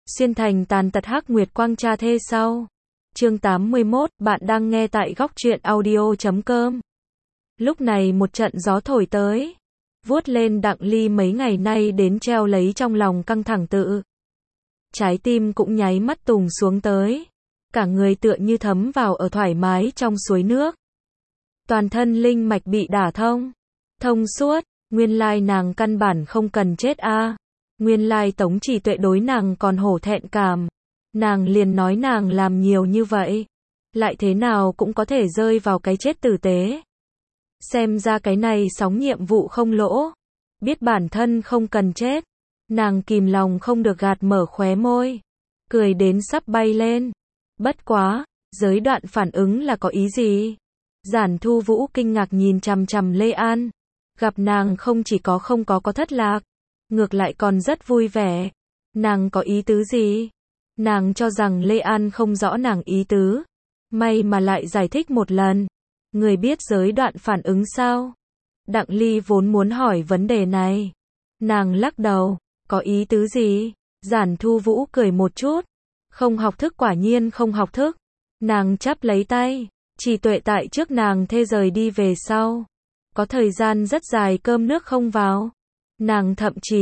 Xuyên thành tàn tật hắc nguyệt quang cha thê sau. Chương 81, bạn đang nghe tại góc truyện audio.com. Lúc này một trận gió thổi tới, vuốt lên Đặng Ly mấy ngày nay đến treo lấy trong lòng căng thẳng tự. Trái tim cũng nháy mắt tùng xuống tới, cả người tựa như thấm vào ở thoải mái trong suối nước. Toàn thân linh mạch bị đả thông suốt, nguyên lai nàng căn bản không cần chết a. Nguyên lai Tống Chỉ Tuệ đối nàng còn hổ thẹn cảm. Nàng liền nói nàng làm nhiều như vậy, lại thế nào cũng có thể rơi vào cái chết tử tế. Xem ra cái này sóng nhiệm vụ không lỗ. Biết bản thân không cần chết, nàng kìm lòng không được gạt mở khóe môi, cười đến sắp bay lên. Bất quá, giới đoạn phản ứng là có ý gì? Giản Thu Vũ kinh ngạc nhìn chằm chằm Lê An, gặp nàng không chỉ không có thất lạc, ngược lại còn rất vui vẻ. Nàng có ý tứ gì? Nàng cho rằng Lê An không rõ nàng ý tứ, may mà lại giải thích một lần. Người biết giới đoạn phản ứng sao? Đặng Ly vốn muốn hỏi vấn đề này, nàng lắc đầu, có ý tứ gì? Giản Thu Vũ cười một chút, không học thức, quả nhiên không học thức. Nàng chắp lấy tay, Chỉ Tuệ tại trước nàng thê rời đi về sau, có thời gian rất dài cơm nước không vào. Nàng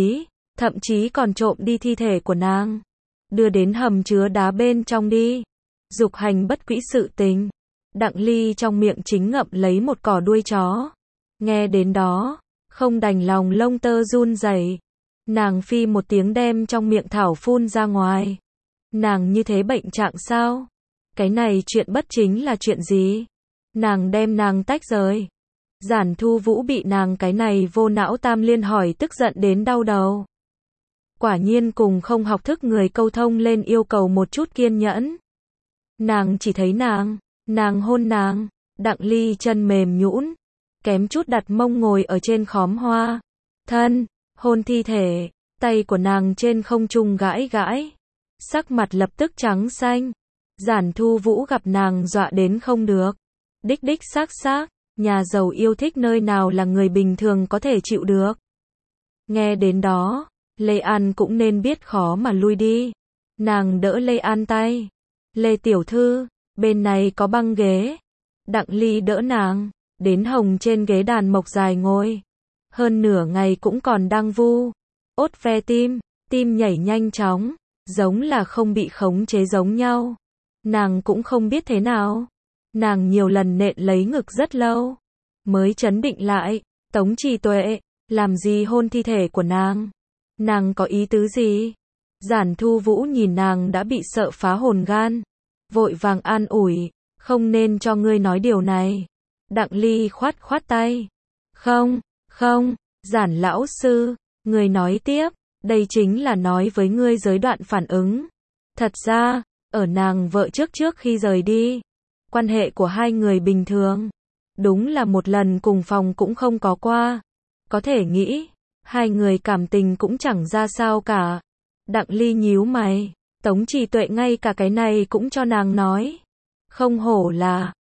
thậm chí còn trộm đi thi thể của nàng, đưa đến hầm chứa đá bên trong đi. Dục hành bất quỹ sự tình. Đặng Ly trong miệng chính ngậm lấy một cỏ đuôi chó. Nghe đến đó, không đành lòng lông tơ run rẩy. Nàng phi một tiếng đem trong miệng thảo phun ra ngoài. Nàng như thế bệnh trạng sao? Cái này chuyện bất chính là chuyện gì? Nàng đem nàng tách rời. Giản Thu Vũ bị nàng cái này vô não tam liên hỏi tức giận đến đau đầu. Quả nhiên cùng không học thức người câu thông lên yêu cầu một chút kiên nhẫn. Nàng chỉ thấy nàng hôn nàng. Đặng Ly chân mềm nhũn, kém chút đặt mông ngồi ở trên khóm hoa. Hôn thi thể, tay của nàng trên không trung gãi gãi. Sắc mặt lập tức trắng xanh. Giản Thu Vũ gặp nàng dọa đến không được. Đích đích xác, nhà giàu yêu thích nơi nào là người bình thường có thể chịu được. Nghe đến đó, Lê An cũng nên biết khó mà lui đi. Nàng đỡ Lê An tay. Lê tiểu thư, bên này có băng ghế. Đặng Ly đỡ nàng, đến hồng trên ghế đàn mộc dài ngồi. Hơn nửa ngày cũng còn đang vu ốt ve tim nhảy nhanh chóng, giống là không bị khống chế giống nhau. Nàng cũng không biết thế nào. Nàng nhiều lần nện lấy ngực rất lâu, mới trấn định lại. Tống Chỉ Tuệ, làm gì hôn thi thể của nàng? Nàng có ý tứ gì? Giản Thu Vũ nhìn nàng đã bị sợ phá hồn gan, vội vàng an ủi, không nên cho ngươi nói điều này. Đặng Ly khoát tay. Không, Giản lão sư, người nói tiếp, đây chính là nói với ngươi giới đoạn phản ứng. Thật ra, ở nàng vợ trước khi rời đi, quan hệ của hai người bình thường, đúng là một lần cùng phòng cũng không có qua. Có thể nghĩ, hai người cảm tình cũng chẳng ra sao cả. Đặng Ly nhíu mày, Tống Chỉ Tuệ ngay cả cái này cũng cho nàng nói. Không hổ là,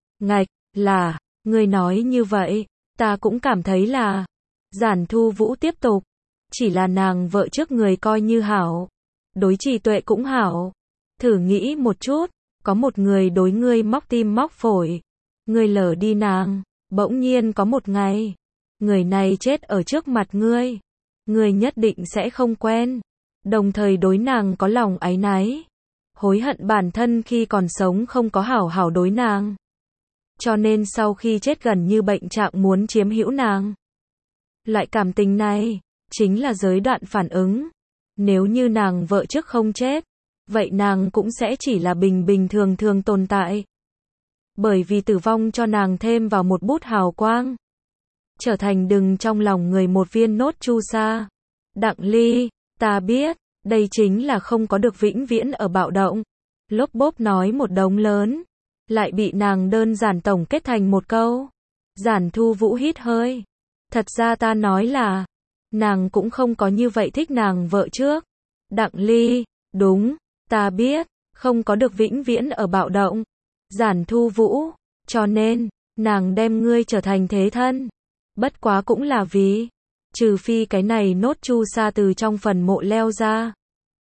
người nói như vậy, ta cũng cảm thấy là. Giản Thu Vũ tiếp tục, chỉ là nàng vợ trước người coi như hảo, đối Chỉ Tuệ cũng hảo. Thử nghĩ một chút, có một người đối ngươi móc tim móc phổi, ngươi lờ đi nàng, bỗng nhiên có một ngày, người này chết ở trước mặt ngươi, ngươi nhất định sẽ không quen, đồng thời đối nàng có lòng áy náy, hối hận bản thân khi còn sống không có hảo hảo đối nàng. Cho nên sau khi chết gần như bệnh trạng muốn chiếm hữu nàng. Loại cảm tình này, chính là giới đoạn phản ứng. Nếu như nàng vợ trước không chết, vậy nàng cũng sẽ chỉ là bình thường tồn tại. Bởi vì tử vong cho nàng thêm vào một bút hào quang. Trở thành đừng trong lòng người một viên nốt chu sa. Đặng Ly, ta biết, đây chính là không có được vĩnh viễn ở bạo động. Lốp bốp nói một đống lớn, lại bị nàng đơn giản tổng kết thành một câu. Giản Thu Vũ hít hơi. Thật ra ta nói là, nàng cũng không có như vậy thích nàng vợ trước. Đặng Ly, đúng, ta biết, không có được vĩnh viễn ở bạo động. Giản Thu Vũ, cho nên, nàng đem ngươi trở thành thế thân. Bất quá cũng là vì, trừ phi cái này nốt chu sa từ trong phần mộ leo ra.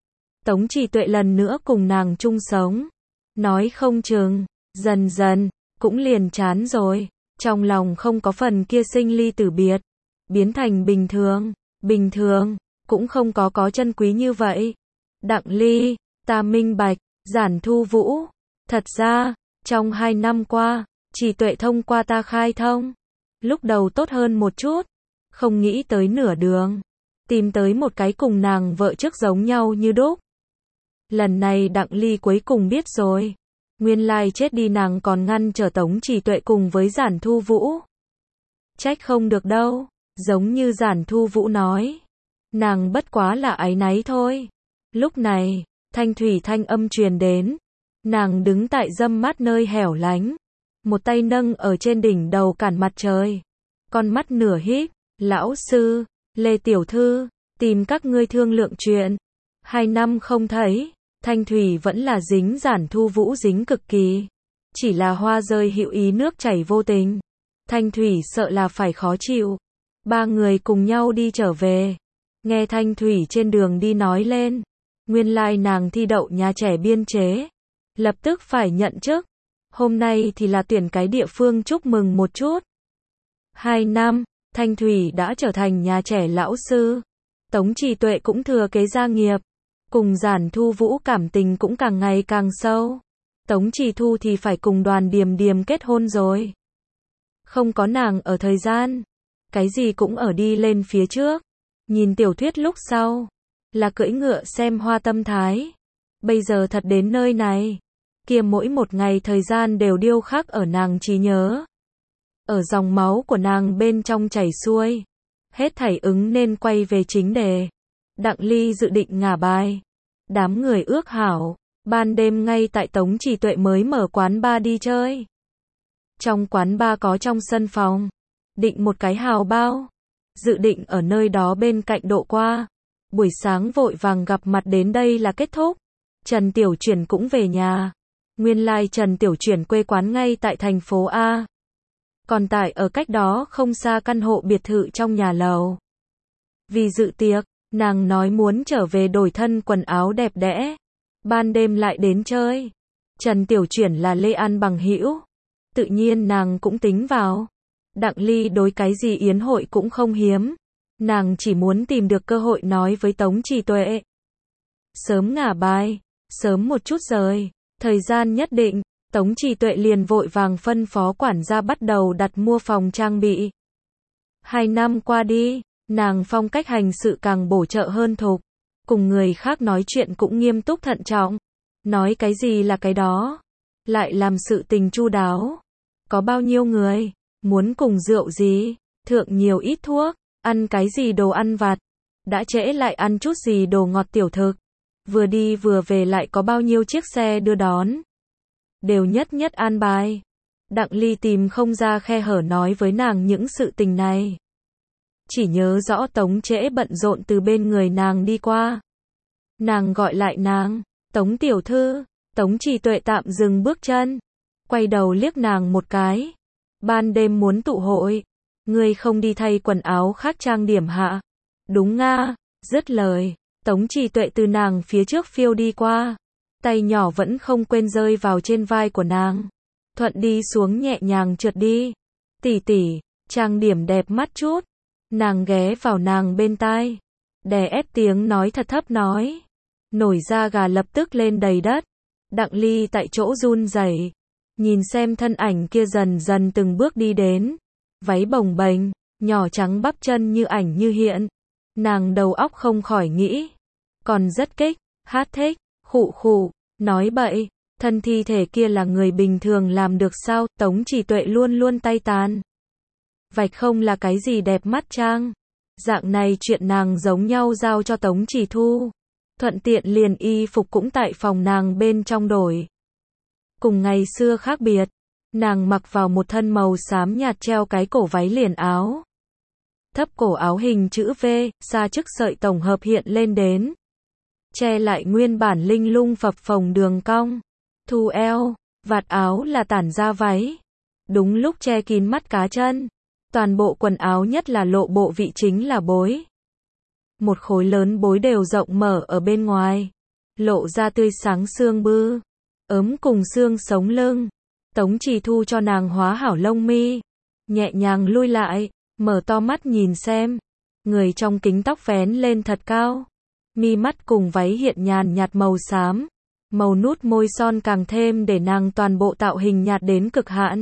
Tống Chỉ Tuệ lần nữa cùng nàng chung sống. Nói không chừng, dần dần, cũng liền chán rồi. Trong lòng không có phần kia sinh ly tử biệt. Biến thành bình thường, cũng không có chân quý như vậy. Đặng Ly, ta minh bạch, Giản Thu Vũ. Thật ra, trong 2 năm qua, Chỉ Tuệ thông qua ta khai thông. Lúc đầu tốt hơn một chút, không nghĩ tới nửa đường. Tìm tới một cái cùng nàng vợ trước giống nhau như đúc. Lần này Đặng Ly cuối cùng biết rồi. Nguyên lai chết đi nàng còn ngăn trở Tống Chỉ Tuệ cùng với Giản Thu Vũ. Trách không được đâu, giống như Giản Thu Vũ nói. Nàng bất quá là áy náy thôi. Lúc này, thanh thủy thanh âm truyền đến. Nàng đứng tại râm mát nơi hẻo lánh. Một tay nâng ở trên đỉnh đầu cản mặt trời. Con mắt nửa híp, lão sư, Lê Tiểu Thư, tìm các ngươi thương lượng chuyện. 2 năm không thấy, thanh thủy vẫn là dính Giản Thu Vũ dính cực kỳ. Chỉ là hoa rơi hữu ý nước chảy vô tình. Thanh thủy sợ là phải khó chịu. 3 người cùng nhau đi trở về. Nghe thanh thủy trên đường đi nói lên. Nguyên lai nàng thi đậu nhà trẻ biên chế. Lập tức phải nhận chức. Hôm nay thì là tuyển cái địa phương chúc mừng một chút. 2 năm, Thanh Thủy đã trở thành nhà trẻ lão sư. Tống Chỉ Tuệ cũng thừa kế gia nghiệp. Cùng Giản Thu Vũ cảm tình cũng càng ngày càng sâu. Tống Chỉ Thu thì phải cùng Đoàn Điềm Điềm kết hôn rồi. Không có nàng ở thời gian. Cái gì cũng ở đi lên phía trước. Nhìn tiểu thuyết lúc sau. Là cưỡi ngựa xem hoa tâm thái. Bây giờ thật đến nơi này. Kia mỗi một ngày thời gian đều điêu khắc ở nàng trí nhớ. Ở dòng máu của nàng bên trong chảy xuôi. Hết thảy ứng nên quay về chính đề. Đặng Ly dự định ngả bài. Đám người ước hảo. Ban đêm ngay tại Tống Chỉ Tuệ mới mở quán bar đi chơi. Trong quán bar có trong sân phòng. Định một cái hào bao. Dự định ở nơi đó bên cạnh độ qua. Buổi sáng vội vàng gặp mặt đến đây là kết thúc. Trần Tiểu Chuyển cũng về nhà. Nguyên lai Trần Tiểu Chuyển quê quán ngay tại thành phố A. Còn tại ở cách đó không xa căn hộ biệt thự trong nhà lầu. Vì dự tiệc, nàng nói muốn trở về đổi thân quần áo đẹp đẽ. Ban đêm lại đến chơi. Trần Tiểu Chuyển là Lê An bằng hữu. Tự nhiên nàng cũng tính vào. Đặng Ly đối cái gì yến hội cũng không hiếm. Nàng chỉ muốn tìm được cơ hội nói với Tống Chỉ Tuệ. Sớm ngả bài, sớm một chút rời. Thời gian nhất định, Tống Chỉ Tuệ liền vội vàng phân phó quản gia bắt đầu đặt mua phòng trang bị. 2 năm qua đi, nàng phong cách hành sự càng bổ trợ hơn thục. Cùng người khác nói chuyện cũng nghiêm túc thận trọng. Nói cái gì là cái đó. Lại làm sự tình chu đáo. Có bao nhiêu người, muốn cùng rượu gì, thượng nhiều ít thuốc, ăn cái gì đồ ăn vặt. Đã trễ lại ăn chút gì đồ ngọt tiểu thực. Vừa đi vừa về lại có bao nhiêu chiếc xe đưa đón. Đều nhất nhất an bài. Đặng Ly tìm không ra khe hở nói với nàng những sự tình này. Chỉ nhớ rõ Tống Trễ bận rộn từ bên người nàng đi qua. Nàng gọi lại nàng, Tống Tiểu Thư. Tống Chỉ Tuệ tạm dừng bước chân. Quay đầu liếc nàng một cái. Ban đêm muốn tụ hội. Ngươi không đi thay quần áo khác trang điểm hạ. Đúng nga. Dứt lời. Tống Chỉ Tuệ từ nàng phía trước phiêu đi qua. Tay nhỏ vẫn không quên rơi vào trên vai của nàng. Thuận đi xuống nhẹ nhàng trượt đi. Tỷ tỷ, trang điểm đẹp mắt chút. Nàng ghé vào nàng bên tai. Đè ép tiếng nói thật thấp nói. Nổi da gà lập tức lên đầy đất. Đặng Ly tại chỗ run rẩy. Nhìn xem thân ảnh kia dần dần từng bước đi đến. Váy bồng bềnh, nhỏ trắng bắp chân như ảnh như hiện. Nàng đầu óc không khỏi nghĩ. Còn rất kích, hát thích, khụ khụ, nói bậy. Thân thi thể kia là người bình thường làm được sao? Tống Chỉ Tuệ luôn luôn tay tàn. Vạch không là cái gì đẹp mắt trang. Dạng này chuyện nàng giống nhau giao cho Tống Chỉ Thu. Thuận tiện liền y phục cũng tại phòng nàng bên trong đổi. Cùng ngày xưa khác biệt. Nàng mặc vào một thân màu xám nhạt treo cái cổ váy liền áo. Thấp cổ áo hình chữ V, xa chức sợi tổng hợp hiện lên đến. Che lại nguyên bản linh lung phập phồng đường cong. Thu eo, vạt áo là tản ra váy. Đúng lúc che kín mắt cá chân. Toàn bộ quần áo nhất là lộ bộ vị chính là bối. Một khối lớn bối đều rộng mở ở bên ngoài. lộ ra tươi sáng xương bư, ấm cùng xương sống lưng. Tống Chỉ Thu cho nàng hóa hảo lông mi, nhẹ nhàng lui lại, mở to mắt nhìn xem. Người trong kính tóc vén lên thật cao, mi mắt cùng váy hiện nhàn nhạt màu xám, màu nút môi son càng thêm để nàng toàn bộ tạo hình nhạt đến cực hạn.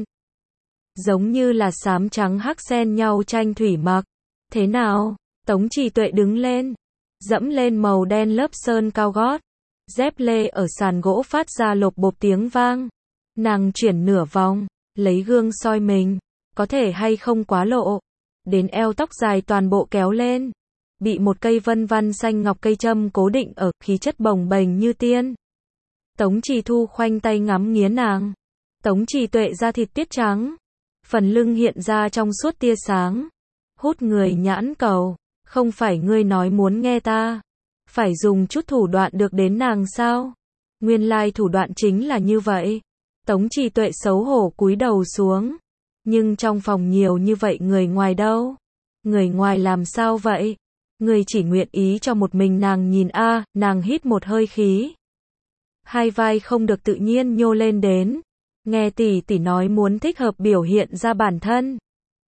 Giống như là xám trắng hắc xen nhau tranh thủy mặc. Thế nào? Tống Chỉ Tuệ đứng lên, dẫm lên màu đen lớp sơn cao gót, dép lê ở sàn gỗ phát ra lộp bộp tiếng vang. Nàng chuyển nửa vòng, lấy gương soi mình, có thể hay không quá lộ. Đến eo tóc dài toàn bộ kéo lên, bị một cây vân văn xanh ngọc cây châm cố định ở, khí chất bồng bềnh như tiên. Tống Chỉ Thu khoanh tay ngắm nghía nàng. Tống Chỉ Tuệ da thịt tiết trắng, phần lưng hiện ra trong suốt tia sáng, hút người nhãn cầu. Không phải ngươi nói muốn nghe ta, phải dùng chút thủ đoạn được đến nàng sao? Nguyên lai thủ đoạn chính là như vậy. Tống Chỉ Tuệ xấu hổ cúi đầu xuống. Nhưng trong phòng nhiều như vậy người ngoài đâu? Người ngoài làm sao vậy? Người chỉ nguyện ý cho một mình nàng nhìn a. Nàng hít một hơi khí. Hai vai không được tự nhiên nhô lên đến. Nghe tỷ tỷ nói muốn thích hợp biểu hiện ra bản thân.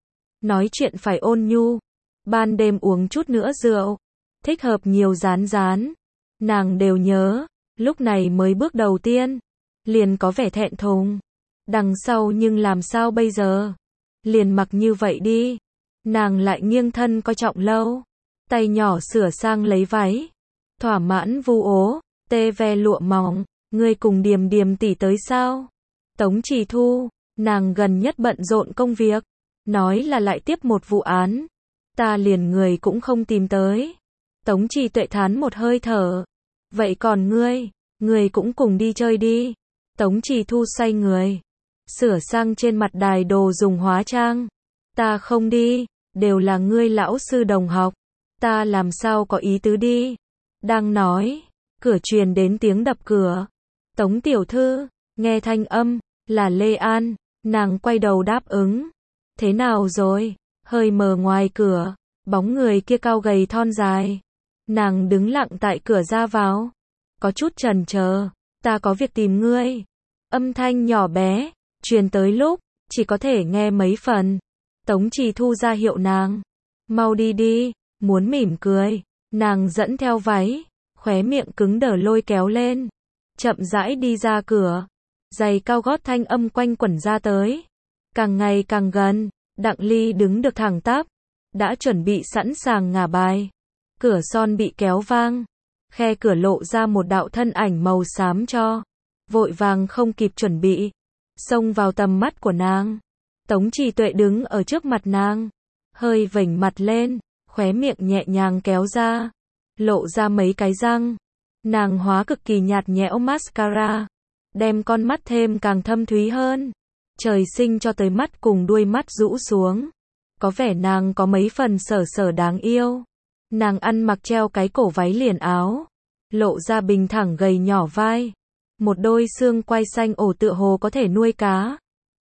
Nói chuyện phải ôn nhu. Ban đêm uống chút nữa rượu. Thích hợp nhiều rán rán. Nàng đều nhớ. Lúc này mới bước đầu tiên. Liền có vẻ thẹn thùng. Đằng sau nhưng làm sao bây giờ? Liền mặc như vậy đi. Nàng lại nghiêng thân coi trọng lâu. Tay nhỏ sửa sang lấy váy. Thỏa mãn vu ố. Tê ve lụa mỏng. Ngươi cùng Điềm Điềm tỷ tới sao? Tống Chỉ Thu. Nàng gần nhất bận rộn công việc. Nói là lại tiếp một vụ án. Ta liền người cũng không tìm tới. Tống Chỉ Tuệ thán một hơi thở. Vậy còn ngươi cũng cùng đi chơi đi. Tống Chỉ Thu xoay người, sửa sang trên mặt đài đồ dùng hóa trang. Ta không đi, đều là ngươi lão sư đồng học. Ta làm sao có ý tứ đi. Đang nói, cửa truyền đến tiếng đập cửa. Tống tiểu thư, nghe thanh âm, là Lê An. Nàng quay đầu đáp ứng. Thế nào rồi? Hơi mờ ngoài cửa, bóng người kia cao gầy thon dài. Nàng đứng lặng tại cửa ra vào, có chút chần chờ. Ta có việc tìm ngươi. Âm thanh nhỏ bé, truyền tới lúc, chỉ có thể nghe mấy phần. Tống Chỉ Thu ra hiệu nàng. Mau đi đi, muốn mỉm cười. Nàng dẫn theo váy, khóe miệng cứng đờ lôi kéo lên. Chậm rãi đi ra cửa. Giày cao gót thanh âm quanh quẩn ra tới. Càng ngày càng gần, Đặng Ly đứng được thẳng tắp. Đã chuẩn bị sẵn sàng ngả bài. Cửa son bị kéo vang. Khe cửa lộ ra một đạo thân ảnh màu xám cho. Vội vàng không kịp chuẩn bị. Xông vào tầm mắt của nàng. Tống Chỉ Tuệ đứng ở trước mặt nàng. Hơi vểnh mặt lên. Khóe miệng nhẹ nhàng kéo ra. Lộ ra mấy cái răng. Nàng hóa cực kỳ nhạt nhẽo mascara. Đem con mắt thêm càng thâm thúy hơn. Trời sinh cho tới mắt cùng đuôi mắt rũ xuống. Có vẻ nàng có mấy phần sở sở đáng yêu. Nàng ăn mặc treo cái cổ váy liền áo. Lộ ra bình thẳng gầy nhỏ vai. Một đôi xương quai xanh ổ tựa hồ có thể nuôi cá.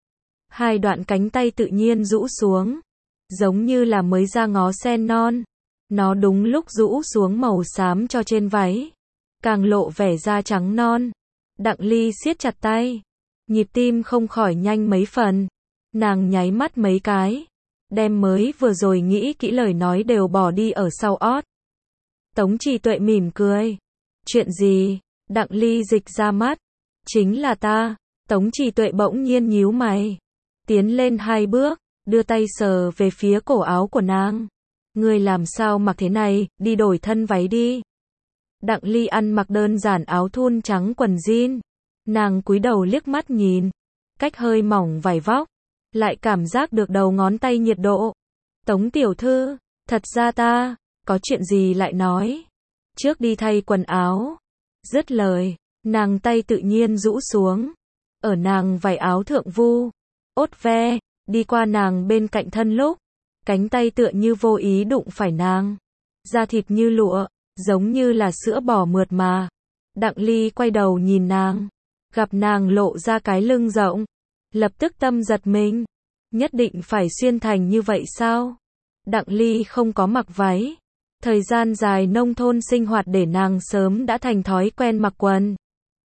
Hai đoạn cánh tay tự nhiên rũ xuống. Giống như là mới ra ngó sen non. Nó đúng lúc rũ xuống màu xám cho trên váy. Càng lộ vẻ da trắng non. Đặng Ly siết chặt tay. Nhịp tim không khỏi nhanh mấy phần. Nàng nháy mắt mấy cái. Đem mới vừa rồi nghĩ kỹ lời nói đều bỏ đi ở sau ót. Tống Chỉ Tuệ mỉm cười. Chuyện gì? Đặng Ly dịch ra mắt. Chính là ta. Tống Chỉ Tuệ bỗng nhiên nhíu mày. Tiến lên 2 bước, đưa tay sờ về phía cổ áo của nàng. Ngươi làm sao mặc thế này, đi đổi thân váy đi. Đặng Ly ăn mặc đơn giản áo thun trắng quần jean. Nàng cúi đầu liếc mắt nhìn. Cách hơi mỏng vải vóc. Lại cảm giác được đầu ngón tay nhiệt độ. Tống tiểu thư, thật ra ta, có chuyện gì lại nói. Trước đi thay quần áo. Dứt lời, nàng tay tự nhiên rũ xuống. Ở nàng vải áo thượng vu. Ốt ve, đi qua nàng bên cạnh thân lúc. Cánh tay tựa như vô ý đụng phải nàng. Da thịt như lụa, giống như là sữa bò mượt mà. Đặng Ly quay đầu nhìn nàng. Gặp nàng lộ ra cái lưng rộng. Lập tức tâm giật mình. Nhất định phải xuyên thành như vậy sao? Đặng Ly không có mặc váy. Thời gian dài nông thôn sinh hoạt để nàng sớm đã thành thói quen mặc quần.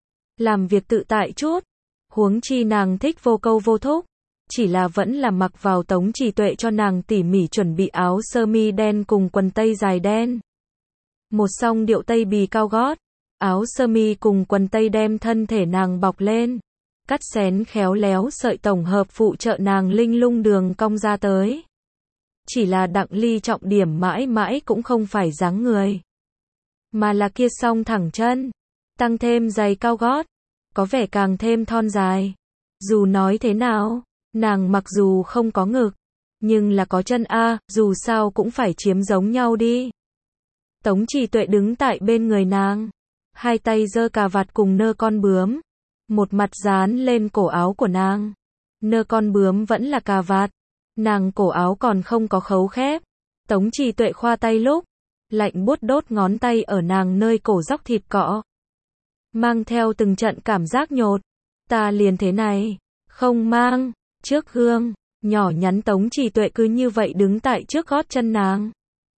Làm việc tự tại chút. Huống chi nàng thích vô câu vô thúc. Chỉ là vẫn là mặc vào Tống Trì Tuệ cho nàng tỉ mỉ chuẩn bị áo sơ mi đen cùng quần tây dài đen. Một song điệu tây bì cao gót. Áo sơ mi cùng quần tây đem thân thể nàng bọc lên. Cắt xén khéo léo sợi tổng hợp phụ trợ nàng linh lung đường cong ra tới. Chỉ là Đặng Ly trọng điểm mãi mãi cũng không phải dáng người. Mà là kia song thẳng chân. Tăng thêm giày cao gót. Có vẻ càng thêm thon dài. Dù nói thế nào, nàng mặc dù không có ngực. Nhưng là có chân a, dù sao cũng phải chiếm giống nhau đi. Tống Trì Tuệ đứng tại bên người nàng. Hai tay giơ cà vạt cùng nơ con bướm. Một mặt dán lên cổ áo của nàng. Nơ con bướm vẫn là cà vạt. Nàng cổ áo còn không có khấu khép. Tống Trì Tuệ khoa tay lúc. Lạnh buốt đốt ngón tay ở nàng nơi cổ dóc thịt cọ. Mang theo từng trận cảm giác nhột. Ta liền thế này. Không mang. Trước gương. Nhỏ nhắn Tống Trì Tuệ cứ như vậy đứng tại trước gót chân nàng.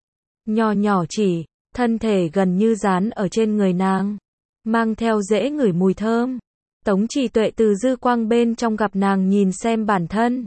Nhỏ nhỏ chỉ. Thân thể gần như dán ở trên người nàng. Mang theo dễ ngửi mùi thơm. Tống Trì Tuệ từ dư quang bên trong gặp nàng nhìn xem bản thân.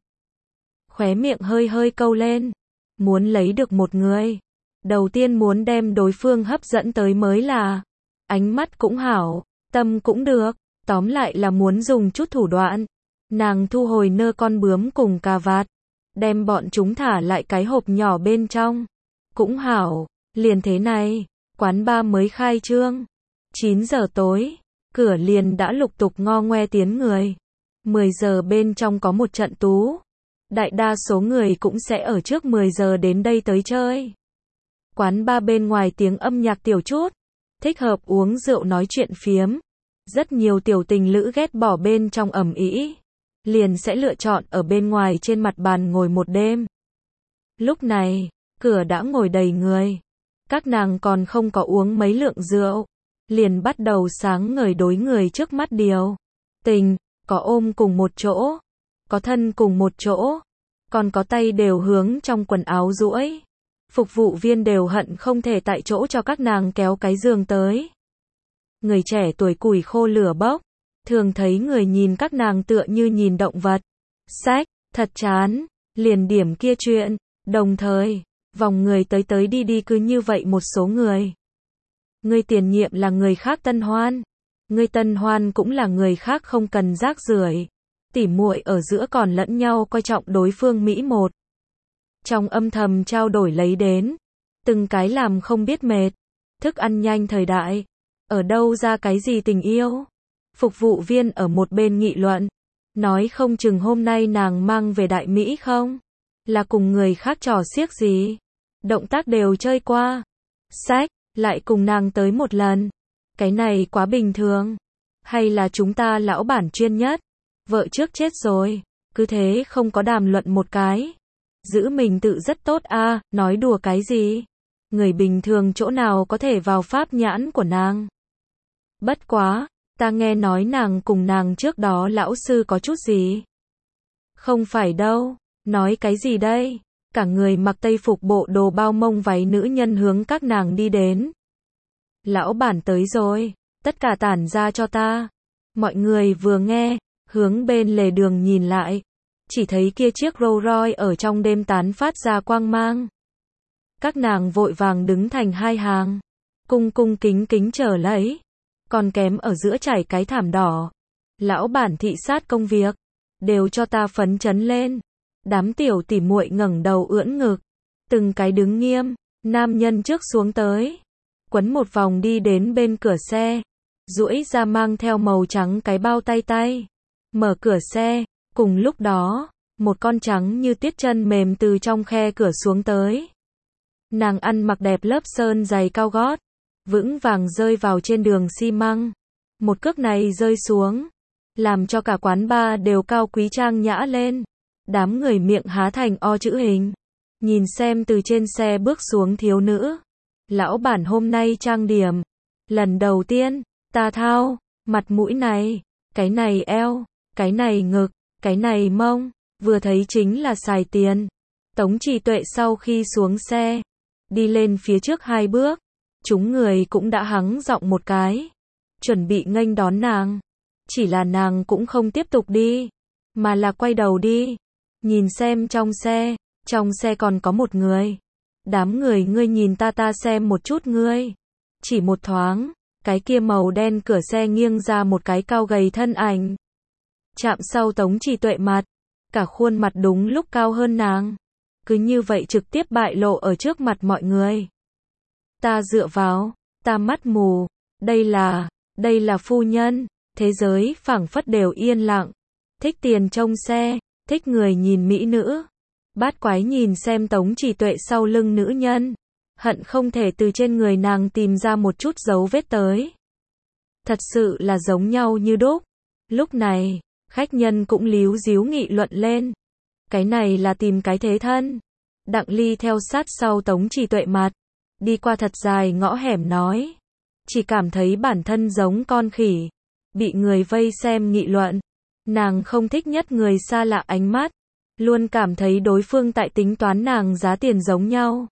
Khóe miệng hơi hơi câu lên. Muốn lấy được một người. Đầu tiên muốn đem đối phương hấp dẫn tới mới là. Ánh mắt cũng hảo. Tâm cũng được. Tóm lại là muốn dùng chút thủ đoạn. Nàng thu hồi nơ con bướm cùng cà vạt. Đem bọn chúng thả lại cái hộp nhỏ bên trong. Cũng hảo. Liền thế này. Quán bar mới khai trương. 9 giờ tối. Cửa liền đã lục tục ngo ngoe tiến người. 10 giờ bên trong có một trận tú. Đại đa số người cũng sẽ ở trước 10 giờ đến đây tới chơi. Quán bar bên ngoài tiếng âm nhạc tiểu chút. Thích hợp uống rượu nói chuyện phiếm. Rất nhiều tiểu tình lữ ghét bỏ bên trong ầm ĩ. Liền sẽ lựa chọn ở bên ngoài trên mặt bàn ngồi một đêm. Lúc này, cửa đã ngồi đầy người. Các nàng còn không có uống mấy lượng rượu. Liền bắt đầu sáng ngời đối người trước mắt điều. Tình, có ôm cùng một chỗ. Có thân cùng một chỗ. Còn có tay đều hướng trong quần áo duỗi. Phục vụ viên đều hận không thể tại chỗ cho các nàng kéo cái giường tới. Người trẻ tuổi củi khô lửa bốc. Thường thấy người nhìn các nàng tựa như nhìn động vật. Sách, thật chán. Liền điểm kia chuyện. Đồng thời, vòng người tới tới đi đi cứ như vậy một số người. Người tiền nhiệm là người khác tân hoan. Người tân hoan cũng là người khác không cần rác rưởi. Tỉ muội ở giữa còn lẫn nhau coi trọng đối phương mỹ một. Trong âm thầm trao đổi lấy đến. Từng cái làm không biết mệt. Thức ăn nhanh thời đại. Ở đâu ra cái gì tình yêu? Phục vụ viên ở một bên nghị luận. Nói không chừng hôm nay nàng mang về đại Mỹ không? Là cùng người khác trò xiếc gì? Động tác đều chơi qua. Sách, lại cùng nàng tới một lần. Cái này quá bình thường. Hay là chúng ta lão bản chuyên nhất? Vợ trước chết rồi. Cứ thế không có đàm luận một cái. Giữ mình tự rất tốt a, nói đùa cái gì? Người bình thường chỗ nào có thể vào pháp nhãn của nàng? Bất quá, ta nghe nói nàng cùng nàng trước đó lão sư có chút gì? Không phải đâu, nói cái gì đây? Cả người mặc tây phục bộ đồ bao mông váy nữ nhân hướng các nàng đi đến. Lão bản tới rồi, tất cả tản ra cho ta. Mọi người vừa nghe, hướng bên lề đường nhìn lại. Chỉ thấy kia chiếc Rolls Royce ở trong đêm tán phát ra quang mang. Các nàng vội vàng đứng thành hai hàng. Cung cung kính kính chờ lấy. Còn kém ở giữa trải cái thảm đỏ. Lão bản thị sát công việc. Đều cho ta phấn chấn lên. Đám tiểu tỉ muội ngẩng đầu ưỡn ngực. Từng cái đứng nghiêm. Nam nhân trước xuống tới. Quấn một vòng đi đến bên cửa xe. Duỗi ra mang theo màu trắng cái bao tay tay. Mở cửa xe. Cùng lúc đó, một con trắng như tiết chân mềm từ trong khe cửa xuống tới. Nàng ăn mặc đẹp lớp sơn giày cao gót. Vững vàng rơi vào trên đường xi măng. Một cước này rơi xuống. Làm cho cả quán bar đều cao quý trang nhã lên. Đám người miệng há thành O chữ hình. Nhìn xem từ trên xe bước xuống thiếu nữ. Lão bản hôm nay trang điểm. Lần đầu tiên, ta thao, mặt mũi này, cái này eo, cái này ngực, cái này mông, vừa thấy chính là xài tiền. Tống Trì Tuệ sau khi xuống xe, đi lên phía trước 2 bước, chúng người cũng đã hắng giọng một cái, chuẩn bị nghênh đón nàng. Chỉ là nàng cũng không tiếp tục đi, mà là quay đầu đi, nhìn xem trong xe còn có một người. Đám người ngươi nhìn ta xem một chút ngươi. Chỉ một thoáng, cái kia màu đen cửa xe nghiêng ra một cái cao gầy thân ảnh. Chạm sau Tống Trì Tuệ mặt, cả khuôn mặt đúng lúc cao hơn nàng. Cứ như vậy trực tiếp bại lộ ở trước mặt mọi người. Ta dựa vào, ta mắt mù, đây là phu nhân. Thế giới phảng phất đều yên lặng. Thích tiền trông xe, thích người nhìn mỹ nữ. Bát quái nhìn xem Tống Trì Tuệ sau lưng nữ nhân, hận không thể từ trên người nàng tìm ra một chút dấu vết tới. Thật sự là giống nhau như đúc. Lúc này, khách nhân cũng líu díu nghị luận lên. Cái này là tìm cái thế thân. Đặng Ly theo sát sau Tống Trì Tuệ mặt, đi qua thật dài ngõ hẻm nói. Chỉ cảm thấy bản thân giống con khỉ, bị người vây xem nghị luận. Nàng không thích nhất người xa lạ ánh mắt, luôn cảm thấy đối phương tại tính toán nàng giá tiền giống nhau.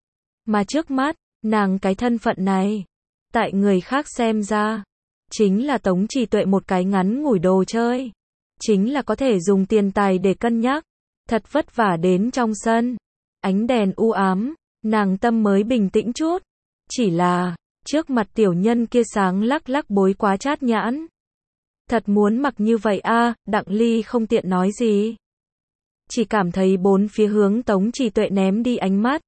Mà trước mắt, nàng cái thân phận này, tại người khác xem ra, chính là Tống Trì Tuệ một cái ngắn ngủi đồ chơi. Chính là có thể dùng tiền tài để cân nhắc. Thật vất vả đến trong sân, ánh đèn u ám, nàng tâm mới bình tĩnh chút. Chỉ là, trước mặt tiểu nhân kia sáng lắc lắc bối quá chát nhãn. Thật muốn mặc như vậy a, Đặng Ly không tiện nói gì. Chỉ cảm thấy bốn phía hướng Tống Trì Tuệ ném đi ánh mắt.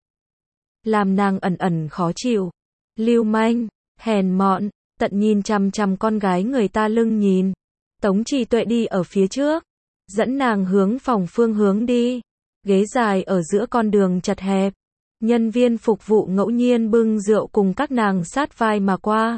Làm nàng ẩn ẩn khó chịu. Lưu manh, hèn mọn, tận nhìn chằm chằm con gái người ta lưng nhìn. Tống Trì Tuệ đi ở phía trước, dẫn nàng hướng phòng phương hướng đi. Ghế dài ở giữa con đường chật hẹp. Nhân viên phục vụ ngẫu nhiên bưng rượu cùng các nàng sát vai mà qua.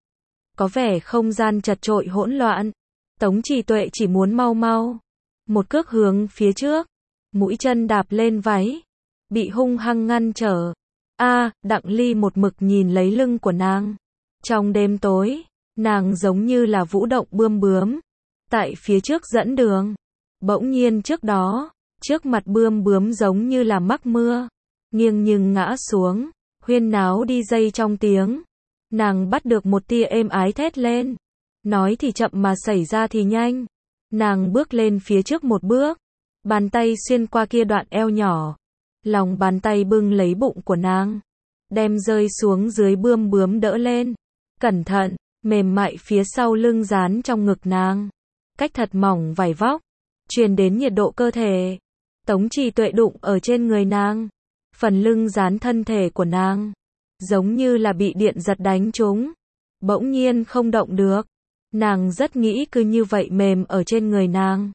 Có vẻ không gian chật chội hỗn loạn. Tống Trì Tuệ chỉ muốn mau. Một cước hướng phía trước. Mũi chân đạp lên váy. Bị hung hăng ngăn trở. Đặng Ly một mực nhìn lấy lưng của nàng. Trong đêm tối, nàng giống như là vũ động bươm bướm. Tại phía trước dẫn đường. Bỗng nhiên trước đó, trước mặt bươm bướm giống như là mắc mưa. Nghiêng nhưng ngã xuống, huyên náo đi dây trong tiếng. Nàng bắt được một tia êm ái thét lên. Nói thì chậm mà xảy ra thì nhanh. Nàng bước lên phía trước một bước. Bàn tay xuyên qua kia đoạn eo nhỏ. Lòng bàn tay bưng lấy bụng của nàng. Đem rơi xuống dưới bươm bướm đỡ lên. Cẩn thận, mềm mại phía sau lưng dán trong ngực nàng. Cách thật mỏng vải vóc. Truyền đến nhiệt độ cơ thể. Tống Trì Tuệ đụng ở trên người nàng. Phần lưng dán thân thể của nàng. Giống như là bị điện giật đánh trúng. Bỗng nhiên không động được. Nàng rất nghĩ cứ như vậy mềm ở trên người nàng.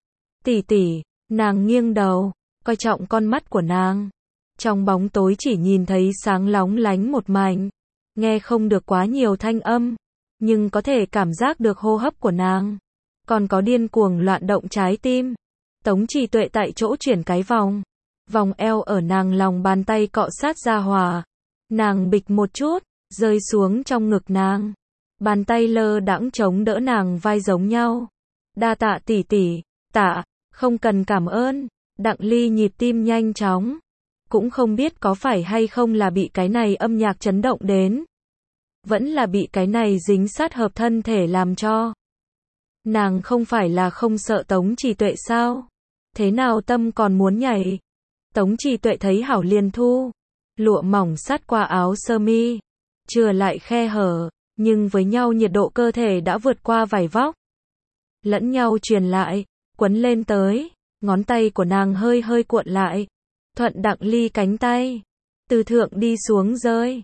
Tỷ, nàng nghiêng đầu, coi trọng con mắt của nàng. Trong bóng tối chỉ nhìn thấy sáng lóng lánh một mảnh. Nghe không được quá nhiều thanh âm, nhưng có thể cảm giác được hô hấp của nàng. Còn có điên cuồng loạn động trái tim. Tống Trì Tuệ tại chỗ chuyển cái vòng. Vòng eo ở nàng lòng bàn tay cọ sát ra hòa. Nàng bịch một chút, rơi xuống trong ngực nàng. Bàn tay lơ đãng chống đỡ nàng vai giống nhau. Đa tạ tỷ, tạ, không cần cảm ơn. Đặng Ly nhịp tim nhanh chóng. Cũng không biết có phải hay không là bị cái này âm nhạc chấn động đến. Vẫn là bị cái này dính sát hợp thân thể làm cho. Nàng không phải là không sợ Tống Trì Tuệ sao? Thế nào tâm còn muốn nhảy? Tống Trì Tuệ thấy hảo liền thu. Lụa mỏng sát qua áo sơ mi. Chừa lại khe hở. Nhưng với nhau nhiệt độ cơ thể đã vượt qua vải vóc. Lẫn nhau truyền lại. Quấn lên tới. Ngón tay của nàng hơi cuộn lại. Thuận Đặng Ly cánh tay. Từ thượng đi xuống rơi.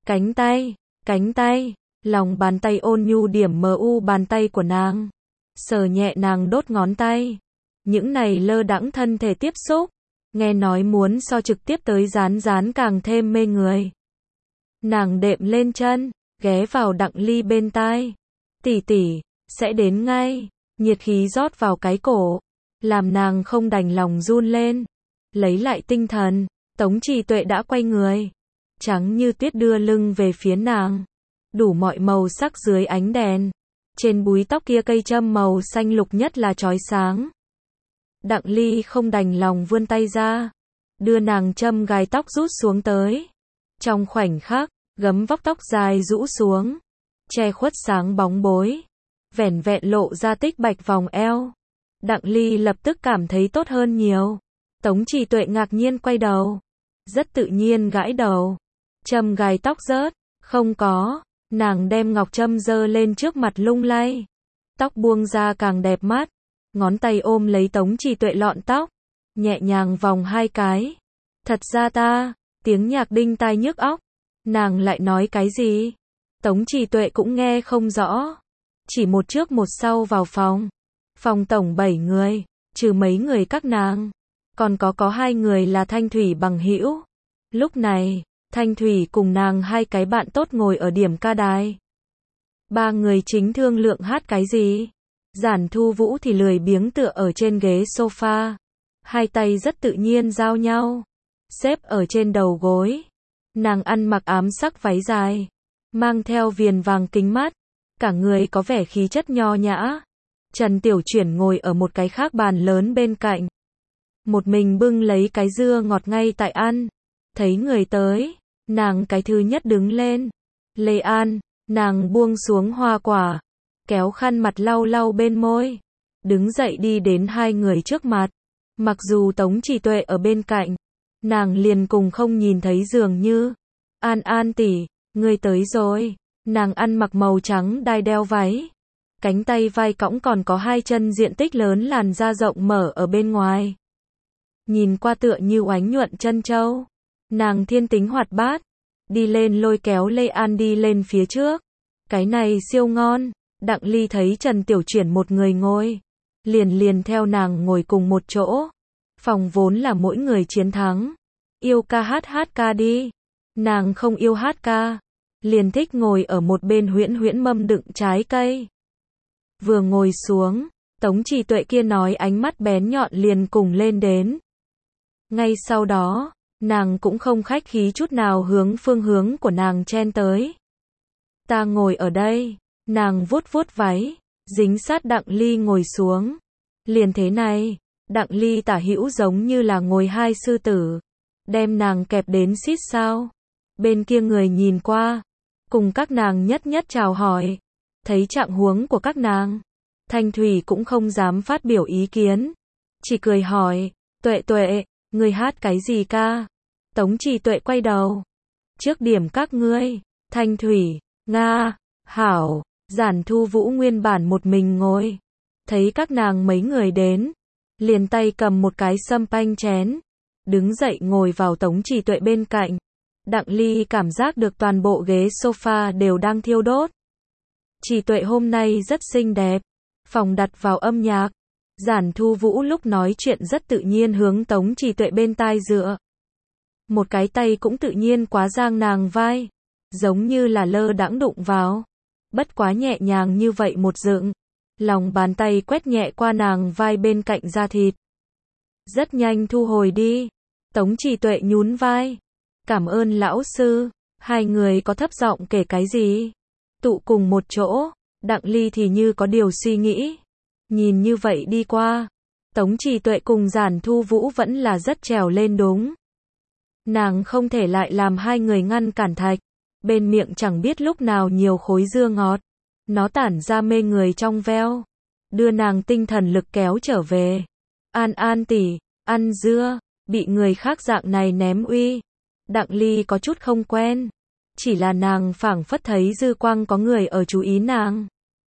Cánh tay. Lòng bàn tay ôn nhu điểm mu bàn tay của nàng. Sờ nhẹ nàng đốt ngón tay. Những này lơ đãng thân thể tiếp xúc. Nghe nói muốn so trực tiếp tới dán càng thêm mê người. Nàng đệm lên chân, ghé vào Đặng Ly bên tai. Tỷ, sẽ đến ngay. Nhiệt khí rót vào cái cổ. Làm nàng không đành lòng run lên. Lấy lại tinh thần, Tống Trì Tuệ đã quay người. Trắng như tuyết đưa lưng về phía nàng. Đủ mọi màu sắc dưới ánh đèn. Trên búi tóc kia cây châm màu xanh lục nhất là chói sáng. Đặng Ly không đành lòng vươn tay ra. Đưa nàng châm gai tóc rút xuống tới. Trong khoảnh khắc, gấm vóc tóc dài rũ xuống, che khuất sáng bóng bối, vẻn vẹn lộ ra tích bạch vòng eo. Đặng Ly lập tức cảm thấy tốt hơn nhiều. Tống Trì Tuệ ngạc nhiên quay đầu, rất tự nhiên gãi đầu. Châm gài tóc rớt, không có, nàng đem ngọc châm giơ lên trước mặt lung lay. Tóc buông ra càng đẹp mắt, ngón tay ôm lấy Tống Trì Tuệ lọn tóc, nhẹ nhàng vòng 2 cái. Thật ra ta, tiếng nhạc đinh tai nhức óc. Nàng lại nói cái gì? Tống Trì Tuệ cũng nghe không rõ. Chỉ một trước một sau vào phòng. Phòng tổng 7 người, trừ mấy người các nàng. Còn có 2 người là Thanh Thủy bằng hữu. Lúc này, Thanh Thủy cùng nàng 2 cái bạn tốt ngồi ở điểm ca đài. 3 người chính thương lượng hát cái gì. Giản Thu Vũ thì lười biếng tựa ở trên ghế sofa. 2 tay rất tự nhiên giao nhau, xếp ở trên đầu gối. Nàng ăn mặc ám sắc váy dài, mang theo viền vàng kính mắt, cả người có vẻ khí chất nho nhã. Trần Tiểu Chuyển ngồi ở một cái khác bàn lớn bên cạnh. Một mình bưng lấy cái dưa ngọt ngay tại ăn. Thấy người tới, nàng cái thứ nhất đứng lên. Lê An, nàng buông xuống hoa quả, kéo khăn mặt lau lau bên môi, đứng dậy đi đến 2 người trước mặt. Mặc dù Tống Trì Tuệ ở bên cạnh, nàng liền cùng không nhìn thấy dường như. An An tỷ, ngươi tới rồi. Nàng ăn mặc màu trắng đai đeo váy, cánh tay vai cõng còn có 2 chân diện tích lớn, làn da rộng mở ở bên ngoài. Nhìn qua tựa như oánh nhuận chân châu. Nàng thiên tính hoạt bát, đi lên lôi kéo Lê An đi lên phía trước. Cái này siêu ngon. Đặng Ly thấy Trần Tiểu Chuyển một người ngồi, liền theo nàng ngồi cùng một chỗ. Phòng vốn là mỗi người chiến thắng. Yêu ca hát ca đi. Nàng không yêu hát ca, liền thích ngồi ở một bên huyễn mâm đựng trái cây. Vừa ngồi xuống, Tống Trì Tuệ kia nói ánh mắt bén nhọn liền cùng lên đến. Ngay sau đó, nàng cũng không khách khí chút nào hướng phương hướng của nàng chen tới. Ta ngồi ở đây. Nàng vuốt váy, dính sát Đặng Ly ngồi xuống. Liền thế này, Đặng Ly tả hữu giống như là ngồi 2 sư tử, đem nàng kẹp đến xít sao. Bên kia người nhìn qua, cùng các nàng nhất chào hỏi. Thấy trạng huống của các nàng, Thanh Thủy cũng không dám phát biểu ý kiến, chỉ cười hỏi, Tuệ, ngươi hát cái gì ca? Tống Trì Tuệ quay đầu. Trước điểm các ngươi. Thanh Thủy, Nga, hảo. Giản Thu Vũ nguyên bản một mình ngồi, thấy các nàng mấy người đến, liền tay cầm một cái sâm panh chén, đứng dậy ngồi vào Tống Trì Tuệ bên cạnh. Đặng Ly cảm giác được toàn bộ ghế sofa đều đang thiêu đốt. Trì Tuệ hôm nay rất xinh đẹp. Phòng đặt vào âm nhạc. Giản Thu Vũ lúc nói chuyện rất tự nhiên hướng Tống Trì Tuệ bên tai dựa. Một cái tay cũng tự nhiên quá giang nàng vai, giống như là lơ đãng đụng vào. Bất quá nhẹ nhàng như vậy một dựng, lòng bàn tay quét nhẹ qua nàng vai bên cạnh da thịt. Rất nhanh thu hồi đi. Tống Trì Tuệ nhún vai. Cảm ơn lão sư. 2 người có thấp giọng kể cái gì. Tụ cùng một chỗ. Đặng Ly thì như có điều suy nghĩ. Nhìn như vậy đi qua, Tống Trì Tuệ cùng Giản Thu Vũ vẫn là rất trèo lên đúng. Nàng không thể lại làm 2 người ngăn cản thạch. Bên miệng chẳng biết lúc nào nhiều khối dưa ngọt. Nó tản ra mê người trong veo, đưa nàng tinh thần lực kéo trở về. An An tỷ, ăn dưa, bị người khác dạng này ném uy. Đặng Ly có chút không quen. Chỉ là nàng phảng phất thấy dư quang có người ở chú ý nàng.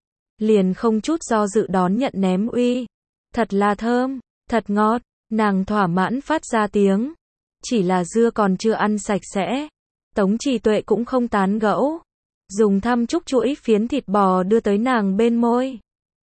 Liền không chút do dự đón nhận ném uy. Thật là thơm, thật ngọt. Nàng thỏa mãn phát ra tiếng. Chỉ là dưa còn chưa ăn sạch sẽ. Tống Trì Tuệ cũng không tán gẫu, dùng thăm chúc chuỗi phiến thịt bò đưa tới nàng bên môi.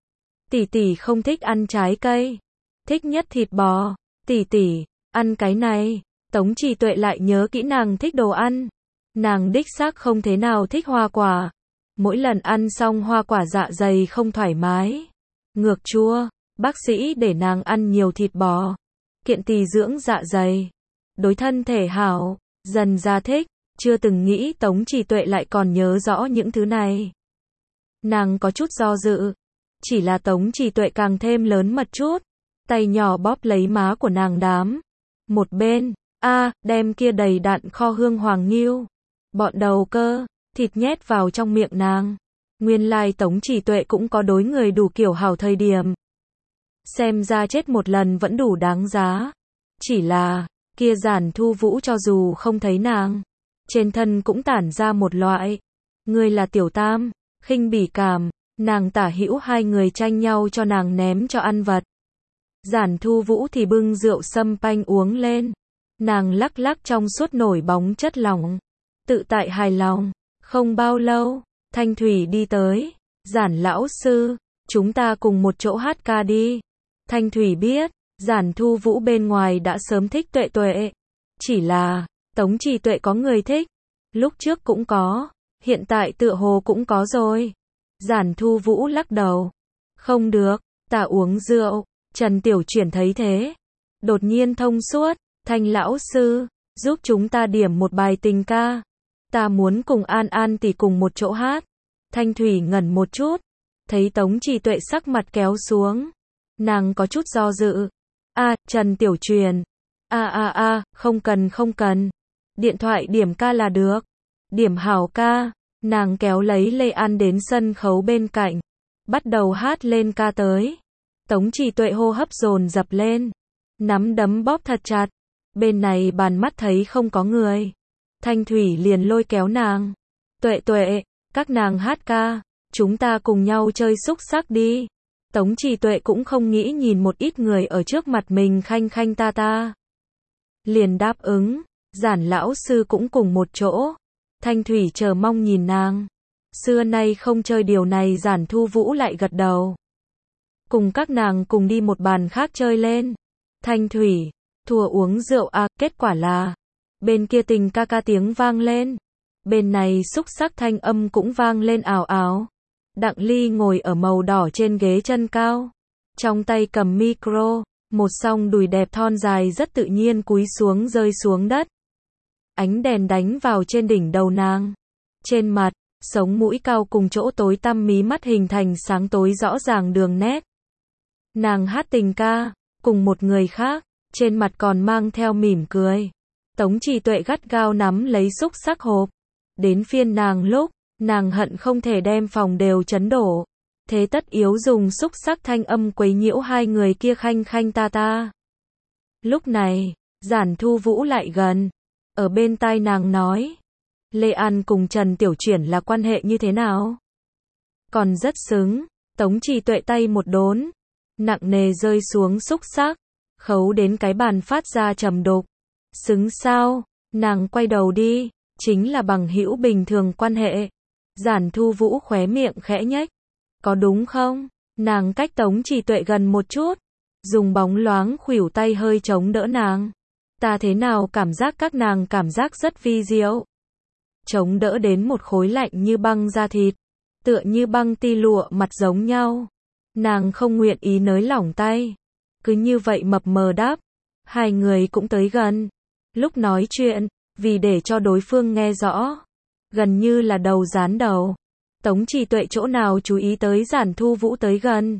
Tỷ không thích ăn trái cây, thích nhất thịt bò. Tỷ, ăn cái này. Tống Trì Tuệ lại nhớ kỹ nàng thích đồ ăn. Nàng đích xác không thế nào thích hoa quả. Mỗi lần ăn xong hoa quả dạ dày không thoải mái, ngược chua. Bác sĩ để nàng ăn nhiều thịt bò, kiện tỳ dưỡng dạ dày, đối thân thể hảo. Dần ra thích. Chưa từng nghĩ Tống Trì Tuệ lại còn nhớ rõ những thứ này. Nàng có chút do dự. Chỉ là Tống Trì Tuệ càng thêm lớn mật chút. Tay nhỏ bóp lấy má của nàng đám. Một bên, đem kia đầy đặn kho hương hoàng nghiêu. bọn đầu cơ, thịt nhét vào trong miệng nàng. Nguyên lai Tống Chỉ Tuệ cũng có đối người đủ kiểu hảo thời điểm. Xem ra chết một lần vẫn đủ đáng giá. Chỉ là, kia Giản Thu Vũ cho dù không thấy nàng, trên thân cũng tản ra một loại, người là tiểu tam, khinh bỉ cảm, nàng tả hữu hai người tranh nhau cho nàng ném cho ăn vật. Giản Thu Vũ thì bưng rượu sâm panh uống lên, nàng lắc lắc trong suốt nổi bóng chất lỏng, tự tại hài lòng. Không bao lâu, Thanh Thủy đi tới, Giản lão sư, chúng ta cùng một chỗ hát ca đi. Thanh Thủy biết, Giản Thu Vũ bên ngoài đã sớm thích Tuệ Tuệ, chỉ là, Tống Chỉ Tuệ có người thích, lúc trước cũng có, hiện tại tựa hồ cũng có rồi. Giản Thu Vũ lắc đầu, không được, ta uống rượu. Trần Tiểu Chuyển thấy thế, đột nhiên thông suốt, Thanh lão sư, giúp chúng ta điểm một bài tình ca. Ta muốn cùng An An tỷ cùng một chỗ hát. Thanh Thủy ngẩn một chút, thấy Tống Chỉ Tuệ sắc mặt kéo xuống, nàng có chút do dự. Trần Tiểu Truyền, không cần, điện thoại điểm ca là được, điểm hảo ca. Nàng kéo lấy Lê An đến sân khấu bên cạnh, bắt đầu hát lên ca tới. Tống Chỉ Tuệ hô hấp dồn dập lên, nắm đấm bóp thật chặt. Bên này bàn mắt thấy không có người, Thanh Thủy liền lôi kéo nàng. Tuệ Tuệ, các nàng hát ca, chúng ta cùng nhau chơi xúc xắc đi. Tống Chỉ Tuệ cũng không nghĩ nhìn một ít người ở trước mặt mình khanh khanh ta ta. Liền đáp ứng, Giản lão sư cũng cùng một chỗ. Thanh Thủy chờ mong nhìn nàng. Xưa nay không chơi điều này. Giản Thu Vũ lại gật đầu, cùng các nàng cùng đi một bàn khác chơi lên. Thanh Thủy thua uống rượu kết quả là bên kia tình ca ca tiếng vang lên, bên này xúc xắc thanh âm cũng vang lên ào ào. Đặng Ly ngồi ở màu đỏ trên ghế chân cao, trong tay cầm micro, một song đùi đẹp thon dài rất tự nhiên cúi xuống rơi xuống đất. Ánh đèn đánh vào trên đỉnh đầu nàng, trên mặt, sống mũi cao cùng chỗ tối tăm mí mắt hình thành sáng tối rõ ràng đường nét. Nàng hát tình ca, cùng một người khác, trên mặt còn mang theo mỉm cười. Tống Chỉ Tuệ gắt gao nắm lấy xúc xắc hộp. Đến phiên nàng lúc, nàng hận không thể đem phòng đều chấn đổ. Thế tất yếu dùng xúc xắc thanh âm quấy nhiễu hai người kia khanh khanh ta ta. Lúc này, Giản Thu Vũ lại gần, ở bên tai nàng nói, Lê An cùng Trần Tiểu Chuyển là quan hệ như thế nào? Còn rất xứng. Tống Chỉ Tuệ tay một đốn, nặng nề rơi xuống xúc xắc, khấu đến cái bàn phát ra trầm đục. Xứng sao? Nàng quay đầu đi, chính là bằng hữu bình thường quan hệ. Giản Thu Vũ khóe miệng khẽ nhếch. Có đúng không? Nàng cách Tống Chỉ Tuệ gần một chút, dùng bóng loáng khuỷu tay hơi chống đỡ nàng. Ta thế nào cảm giác các nàng cảm giác rất vi diệu. Chống đỡ đến một khối lạnh như băng da thịt, tựa như băng ti lụa mặt giống nhau. Nàng không nguyện ý nới lỏng tay, cứ như vậy mập mờ đáp. Hai người cũng tới gần. Lúc nói chuyện, vì để cho đối phương nghe rõ, gần như là đầu dán đầu. Tống Chỉ Tuệ chỗ nào chú ý tới Giản Thu Vũ tới gần.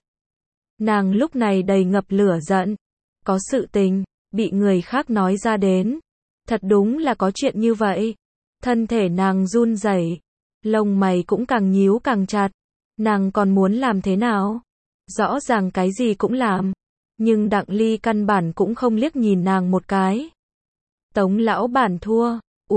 Nàng lúc này đầy ngập lửa giận. Có sự tình, bị người khác nói ra đến. Thật đúng là có chuyện như vậy. Thân thể nàng run rẩy, lông mày cũng càng nhíu càng chặt. Nàng còn muốn làm thế nào? Rõ ràng cái gì cũng làm. Nhưng Đặng Ly căn bản cũng không liếc nhìn nàng một cái. Tống lão bản thua,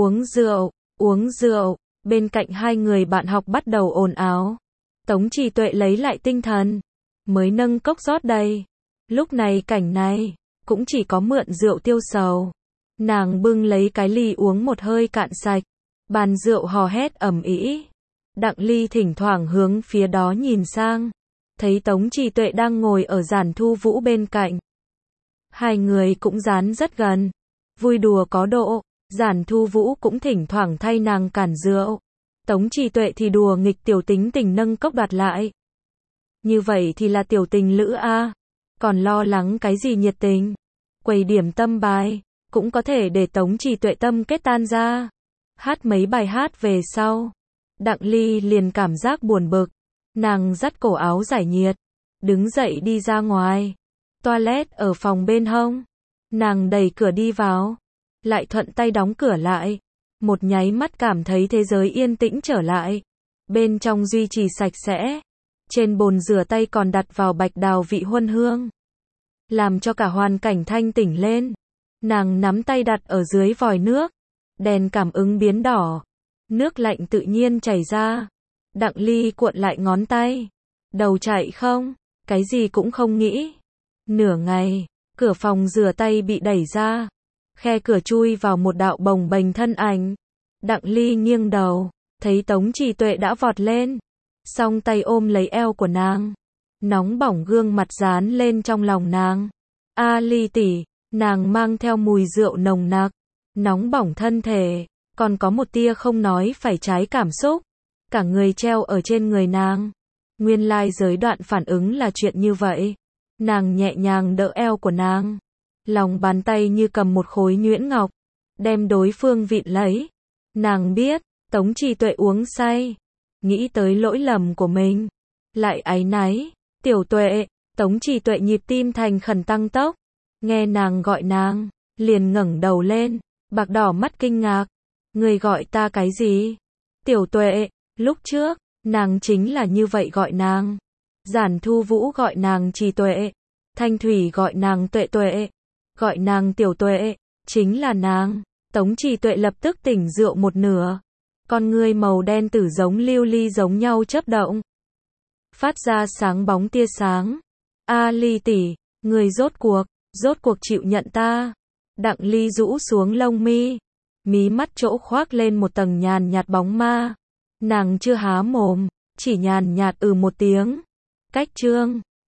uống rượu. Bên cạnh hai người bạn học bắt đầu ồn ào. Tống Chỉ Tuệ lấy lại tinh thần, mới nâng cốc rót đầy. Lúc này cảnh này, cũng chỉ có mượn rượu tiêu sầu. Nàng bưng lấy cái ly uống một hơi cạn sạch. Bàn rượu hò hét ầm ĩ. Đặng Ly thỉnh thoảng hướng phía đó nhìn sang, thấy Tống Chỉ Tuệ đang ngồi ở Giản Thu Vũ bên cạnh. Hai người cũng dán rất gần, vui đùa có độ. Giản Thu Vũ cũng thỉnh thoảng thay nàng cản rượu. Tống Chỉ Tuệ thì đùa nghịch tiểu tính tình nâng cốc đoạt lại. Như vậy thì là tiểu tình lữ a. Còn lo lắng cái gì nhiệt tình. Quầy điểm tâm bài, cũng có thể để Tống Chỉ Tuệ tâm kết tan ra. Hát mấy bài hát về sau, Đặng Ly liền cảm giác buồn bực. Nàng dắt cổ áo giải nhiệt, đứng dậy đi ra ngoài. Toilet ở phòng bên hông. Nàng đẩy cửa đi vào, lại thuận tay đóng cửa lại. một nháy mắt cảm thấy thế giới yên tĩnh trở lại. Bên trong duy trì sạch sẽ. Trên bồn rửa tay còn đặt vào bạch đào vị huân hương. Làm cho cả hoàn cảnh thanh tỉnh lên. Nàng nắm tay đặt ở dưới vòi nước. Đèn cảm ứng biến đỏ. Nước lạnh tự nhiên chảy ra. Đặng Ly cuộn lại ngón tay. Đầu chạy không? Cái gì cũng không nghĩ. Nửa ngày, cửa phòng rửa tay bị đẩy ra. Khe cửa chui vào một đạo bồng bềnh thân ảnh. Đặng Ly nghiêng đầu, thấy Tống Trì Tuệ đã vọt lên. Song tay ôm lấy eo của nàng. Nóng bỏng gương mặt dán lên trong lòng nàng. A Ly tỷ, nàng mang theo mùi rượu nồng nặc. Nóng bỏng thân thể, còn có một tia không nói phải trái cảm xúc. Cả người treo ở trên người nàng. Nguyên lai giới đoạn phản ứng là chuyện như vậy. Nàng nhẹ nhàng đỡ eo của nàng. Lòng bàn tay như cầm một khối nhuyễn ngọc. Đem đối phương vịn lấy. Nàng biết, Tống Trì Tuệ uống say. Nghĩ tới lỗi lầm của mình. Lại áy náy. Tiểu Tuệ, Tống Trì Tuệ nhịp tim thành khẩn tăng tốc. Nghe nàng gọi nàng, liền ngẩng đầu lên. Bạc đỏ mắt kinh ngạc. Người gọi ta cái gì? Tiểu Tuệ, lúc trước, nàng chính là như vậy gọi nàng. Giản Thu Vũ gọi nàng Trì Tuệ. Thanh Thủy gọi nàng Tuệ Tuệ. Gọi nàng Tiểu Tuệ, chính là nàng. Tống Trì Tuệ lập tức tỉnh rượu một nửa. Con ngươi màu đen tử giống lưu ly giống nhau chớp động. Phát ra sáng bóng tia sáng. A Ly tỷ, người rốt cuộc chịu nhận ta. Đặng Ly rũ xuống lông mi. Mí mắt chỗ khoác lên một tầng nhàn nhạt bóng ma. Nàng chưa há mồm, chỉ nhàn nhạt một tiếng. Cách chương